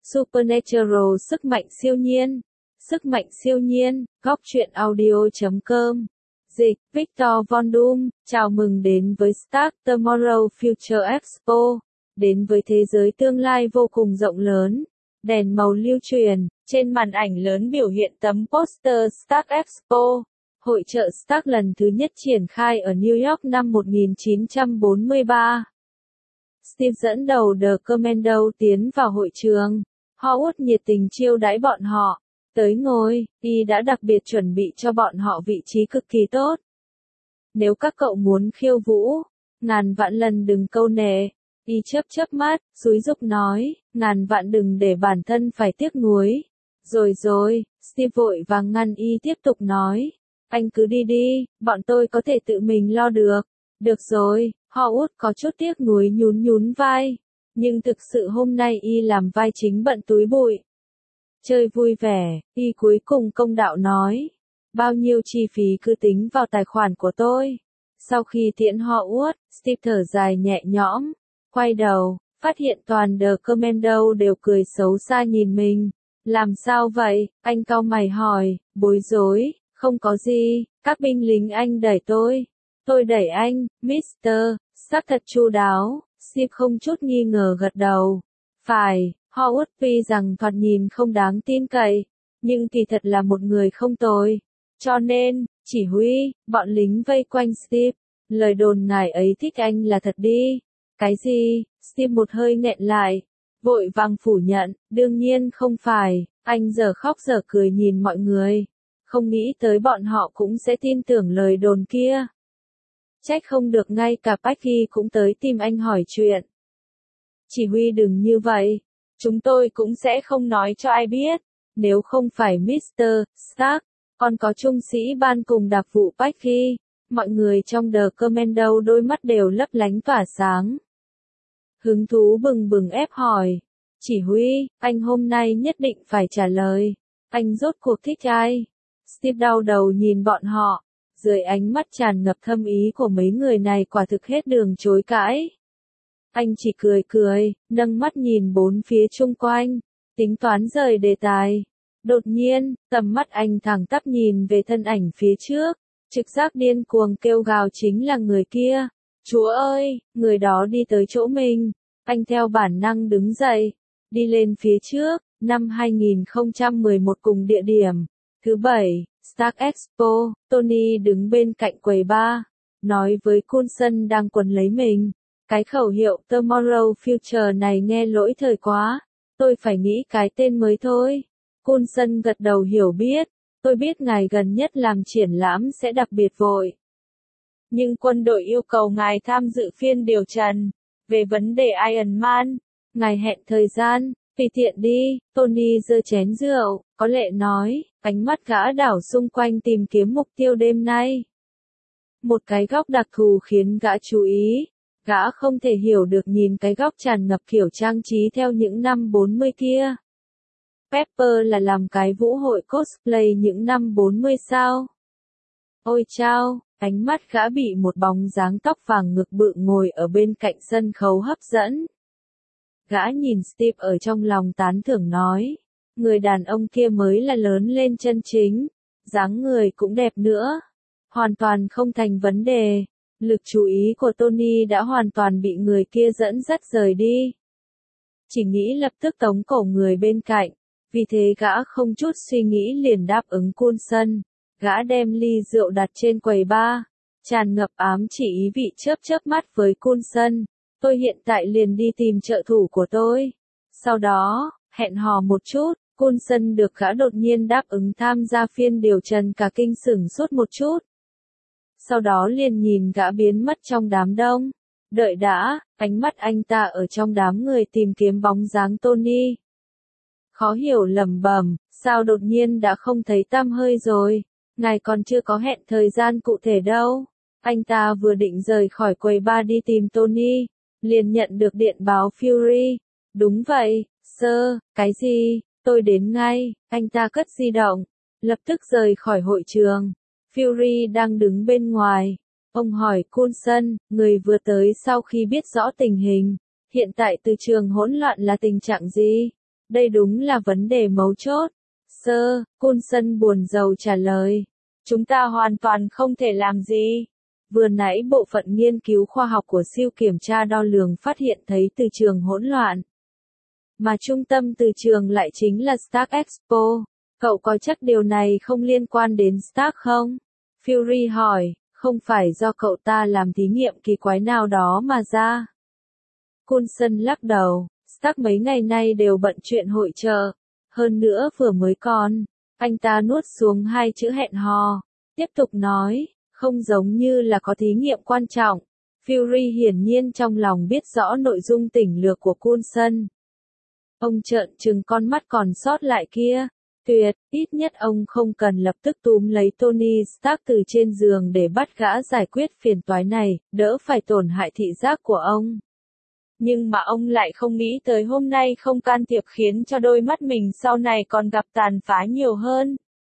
Supernatural sức mạnh siêu nhiên. Sức mạnh siêu nhiên, góc truyện audio.com. Dịch, Victor Von Doom, chào mừng đến với Stark Tomorrow Future Expo. Đến với thế giới tương lai vô cùng rộng lớn. Đèn màu lưu truyền, trên màn ảnh lớn biểu hiện tấm poster Stark Expo. Hội chợ Stark lần thứ nhất triển khai ở New York năm 1943. Steve dẫn đầu The Commando tiến vào hội trường. Howard nhiệt tình chiêu đãi bọn họ. Tới ngồi, y đã đặc biệt chuẩn bị cho bọn họ vị trí cực kỳ tốt. Nếu các cậu muốn khiêu vũ, ngàn vạn lần đừng câu nệ. Y chớp chớp mắt, xúi giục nói, ngàn vạn đừng để bản thân phải tiếc nuối. Rồi, Steve vội vàng ngăn y tiếp tục nói. Anh cứ đi đi, bọn tôi có thể tự mình lo được. Được rồi, Howard có chút tiếc nuối nhún vai. Nhưng thực sự hôm nay y làm vai chính bận túi bụi. Chơi vui vẻ, y cuối cùng công đạo nói. Bao nhiêu chi phí cứ tính vào tài khoản của tôi. Sau khi tiễn Howard, Steve thở dài nhẹ nhõm. Quay đầu, phát hiện toàn The Commando đều cười xấu xa nhìn mình. Làm sao vậy? Anh cau mày hỏi, bối rối. Không có gì, các binh lính anh đẩy tôi. Tôi đẩy anh, Mister, xác thật chu đáo. Steve không chút nghi ngờ gật đầu. Phải, Howard tuy rằng thoạt nhìn không đáng tin cậy, nhưng kỳ thật là một người không tồi. Cho nên, chỉ huy, bọn lính vây quanh Steve. Lời đồn ngài ấy thích anh là thật đi. Cái gì? Steve một hơi nghẹn lại. Vội vàng phủ nhận, đương nhiên không phải. Anh giờ khóc giờ cười nhìn mọi người. Không nghĩ tới bọn họ cũng sẽ tin tưởng lời đồn kia. Trách không được ngay cả Peggy cũng tới tìm anh hỏi chuyện. Chỉ huy đừng như vậy. Chúng tôi cũng sẽ không nói cho ai biết. Nếu không phải Mr. Stark, còn có trung sĩ ban cùng đặc vụ Peggy. Mọi người trong The Commando đôi mắt đều lấp lánh tỏa sáng. Hứng thú bừng bừng ép hỏi. Chỉ huy, anh hôm nay nhất định phải trả lời. Anh rốt cuộc thích ai? Steve đau đầu nhìn bọn họ. Dưới ánh mắt tràn ngập thâm ý của mấy người này quả thực hết đường chối cãi. Anh chỉ cười, nâng mắt nhìn bốn phía chung quanh, tính toán rời đề tài. Đột nhiên, tầm mắt anh thẳng tắp nhìn về thân ảnh phía trước, trực giác điên cuồng kêu gào chính là người kia. Chúa ơi, người đó đi tới chỗ mình. Anh theo bản năng đứng dậy, đi lên phía trước, năm 2011 cùng địa điểm. Thứ bảy, Stark Expo, Tony đứng bên cạnh quầy bar, nói với Coulson đang quấn lấy mình. Cái khẩu hiệu Tomorrow Future này nghe lỗi thời quá, tôi phải nghĩ cái tên mới thôi. Coulson gật đầu hiểu biết, tôi biết ngài gần nhất làm triển lãm sẽ đặc biệt vội. Nhưng quân đội yêu cầu ngài tham dự phiên điều trần, về vấn đề Iron Man, ngài hẹn thời gian. Tùy tiện đi, Tony giơ chén rượu, có lệ nói, ánh mắt gã đảo xung quanh tìm kiếm mục tiêu đêm nay. Một cái góc đặc thù khiến gã chú ý, gã không thể hiểu được nhìn cái góc tràn ngập kiểu trang trí theo những năm 40 kia. Pepper là làm cái vũ hội cosplay những năm 40 sao? Ôi chao, ánh mắt gã bị một bóng dáng tóc vàng ngực bự ngồi ở bên cạnh sân khấu hấp dẫn. Gã nhìn Steve ở trong lòng tán thưởng nói, người đàn ông kia mới là lớn lên chân chính, dáng người cũng đẹp nữa, hoàn toàn không thành vấn đề. Lực chú ý của Tony đã hoàn toàn bị người kia dẫn dắt rời đi. Chỉ nghĩ lập tức tống cổ người bên cạnh, vì thế gã không chút suy nghĩ liền đáp ứng Coulson. Gã đem ly rượu đặt trên quầy bar, tràn ngập ám chỉ ý vị chớp mắt với Coulson. Tôi hiện tại liền đi tìm trợ thủ của tôi. Sau đó, hẹn hò một chút, Coulson được gã đột nhiên đáp ứng tham gia phiên điều trần cả kinh sửng sốt một chút. Sau đó liền nhìn gã biến mất trong đám đông. Đợi đã, ánh mắt anh ta ở trong đám người tìm kiếm bóng dáng Tony. Khó hiểu lẩm bẩm, sao đột nhiên đã không thấy tăm hơi rồi, ngài còn chưa có hẹn thời gian cụ thể đâu. Anh ta vừa định rời khỏi quầy bar đi tìm Tony, liền nhận được điện báo Fury. Đúng vậy, sir, cái gì, tôi đến ngay. Anh ta cất di động, lập tức rời khỏi hội trường. Fury đang đứng bên ngoài. Ông hỏi Coulson, người vừa tới sau khi biết rõ tình hình. Hiện tại từ trường hỗn loạn là tình trạng gì? Đây đúng là vấn đề mấu chốt. Sir, Coulson buồn rầu trả lời. Chúng ta hoàn toàn không thể làm gì. Vừa nãy bộ phận nghiên cứu khoa học của siêu kiểm tra đo lường phát hiện thấy từ trường hỗn loạn. Mà trung tâm từ trường lại chính là Stark Expo. Cậu có chắc điều này không liên quan đến Stark không? Fury hỏi, không phải do cậu ta làm thí nghiệm kỳ quái nào đó mà ra. Coulson lắc đầu, Stark mấy ngày nay đều bận chuyện hội chợ. Hơn nữa vừa mới còn. Anh ta nuốt xuống hai chữ hẹn hò. Tiếp tục nói, không giống như là có thí nghiệm quan trọng. Fury hiển nhiên trong lòng biết rõ nội dung tỉnh lược của Coulson. Ông trợn trừng con mắt còn sót lại kia. Tuyệt, ít nhất ông không cần lập tức túm lấy Tony Stark từ trên giường để bắt gã giải quyết phiền toái này, đỡ phải tổn hại thị giác của ông. Nhưng mà ông lại không nghĩ tới hôm nay không can thiệp khiến cho đôi mắt mình sau này còn gặp tàn phá nhiều hơn.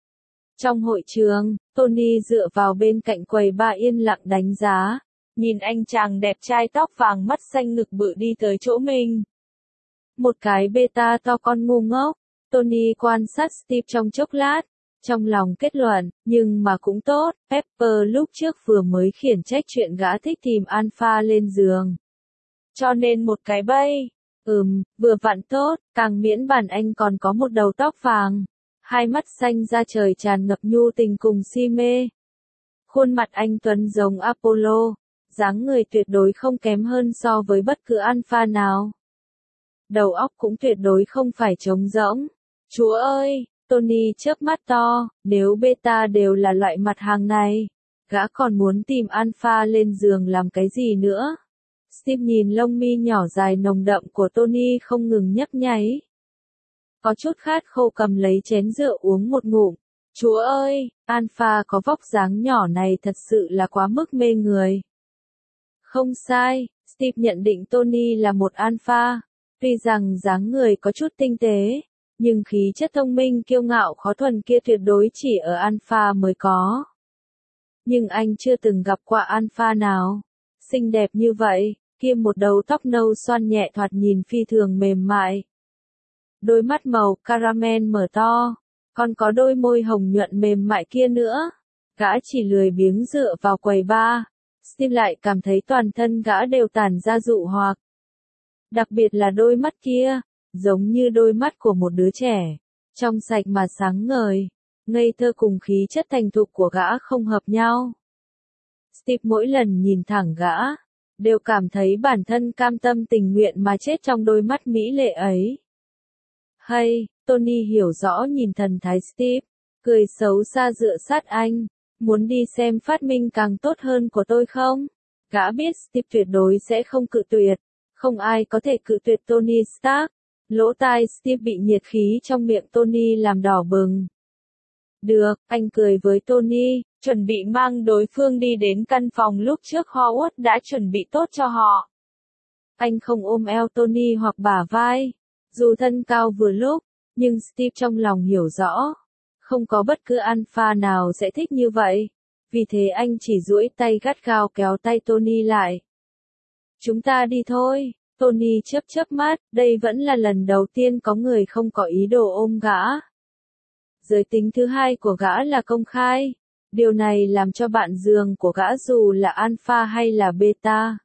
Trong hội trường, Tony dựa vào bên cạnh quầy bar yên lặng đánh giá, nhìn anh chàng đẹp trai tóc vàng mắt xanh ngực bự đi tới chỗ mình. Một cái beta to con ngu ngốc. Tony quan sát Steve trong chốc lát, trong lòng kết luận, nhưng mà cũng tốt, Pepper lúc trước vừa mới khiển trách chuyện gã thích tìm Alpha lên giường. Cho nên một cái bẫy, vừa vặn tốt, càng miễn bản anh còn có một đầu tóc vàng, hai mắt xanh da trời tràn ngập nhu tình cùng si mê. Khuôn mặt anh tuấn giống Apollo, dáng người tuyệt đối không kém hơn so với bất cứ Alpha nào. Đầu óc cũng tuyệt đối không phải trống rỗng. Chúa ơi, Tony chớp mắt to, nếu beta đều là loại mặt hàng này, gã còn muốn tìm Alpha lên giường làm cái gì nữa? Steve nhìn lông mi nhỏ dài nồng đậm của Tony không ngừng nhấp nháy. Có chút khát khô cầm lấy chén rượu uống một ngụm. Chúa ơi, Alpha có vóc dáng nhỏ này thật sự là quá mức mê người. Không sai, Steve nhận định Tony là một Alpha. Tuy rằng dáng người có chút tinh tế, nhưng khí chất thông minh kiêu ngạo khó thuần kia tuyệt đối chỉ ở Alpha mới có. Nhưng anh chưa từng gặp qua Alpha nào xinh đẹp như vậy, kia một đầu tóc nâu xoăn nhẹ thoạt nhìn phi thường mềm mại. Đôi mắt màu caramel mở to, còn có đôi môi hồng nhuận mềm mại kia nữa. Gã chỉ lười biếng dựa vào quầy bar, Steve lại cảm thấy toàn thân gã đều tản ra dụ hoặc. Đặc biệt là đôi mắt kia, giống như đôi mắt của một đứa trẻ, trong sạch mà sáng ngời, ngây thơ cùng khí chất thành thục của gã không hợp nhau. Steve mỗi lần nhìn thẳng gã, đều cảm thấy bản thân cam tâm tình nguyện mà chết trong đôi mắt mỹ lệ ấy. Hay, Tony hiểu rõ nhìn thần thái Steve, cười xấu xa dựa sát anh, muốn đi xem phát minh càng tốt hơn của tôi không? Gã biết Steve tuyệt đối sẽ không cự tuyệt. Không ai có thể cự tuyệt Tony Stark. Lỗ tai Steve bị nhiệt khí trong miệng Tony làm đỏ bừng. Được, anh cười với Tony, chuẩn bị mang đối phương đi đến căn phòng lúc trước Howard đã chuẩn bị tốt cho họ. Anh không ôm eo Tony hoặc bả vai. Dù thân cao vừa lúc, nhưng Steve trong lòng hiểu rõ. Không có bất cứ Alpha nào sẽ thích như vậy. Vì thế anh chỉ duỗi tay gắt gao kéo tay Tony lại. Chúng ta đi thôi, Tony chớp mắt, đây vẫn là lần đầu tiên có người không có ý đồ ôm gã. Giới tính thứ hai của gã là công khai, điều này làm cho bạn giường của gã dù là Alpha hay là Beta,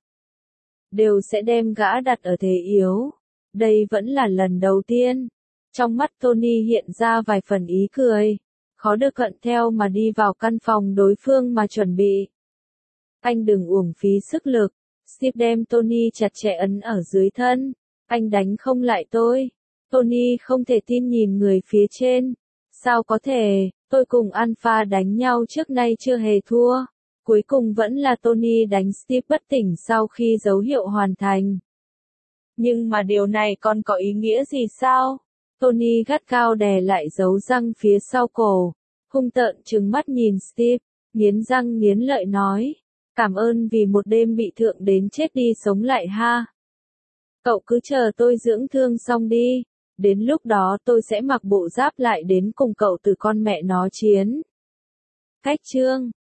đều sẽ đem gã đặt ở thế yếu. Đây vẫn là lần đầu tiên. Trong mắt Tony hiện ra vài phần ý cười, khó được thuận theo mà đi vào căn phòng đối phương mà chuẩn bị. Anh đừng uổng phí sức lực. Steve đem Tony chặt chẽ ấn ở dưới thân. Anh đánh không lại tôi. Tony không thể tin nhìn người phía trên. Sao có thể, tôi cùng Alpha đánh nhau trước nay chưa hề thua. Cuối cùng vẫn là Tony đánh Steve bất tỉnh sau khi dấu hiệu hoàn thành. Nhưng mà điều này còn có ý nghĩa gì sao? Tony gắt gao đè lại dấu răng phía sau cổ. Hung tợn trừng mắt nhìn Steve, nghiến răng nghiến lợi nói. Cảm ơn vì một đêm bị thượng đến chết đi sống lại ha. Cậu cứ chờ tôi dưỡng thương xong đi. Đến lúc đó tôi sẽ mặc bộ giáp lại đến cùng cậu từ con mẹ nó chiến. Cách chương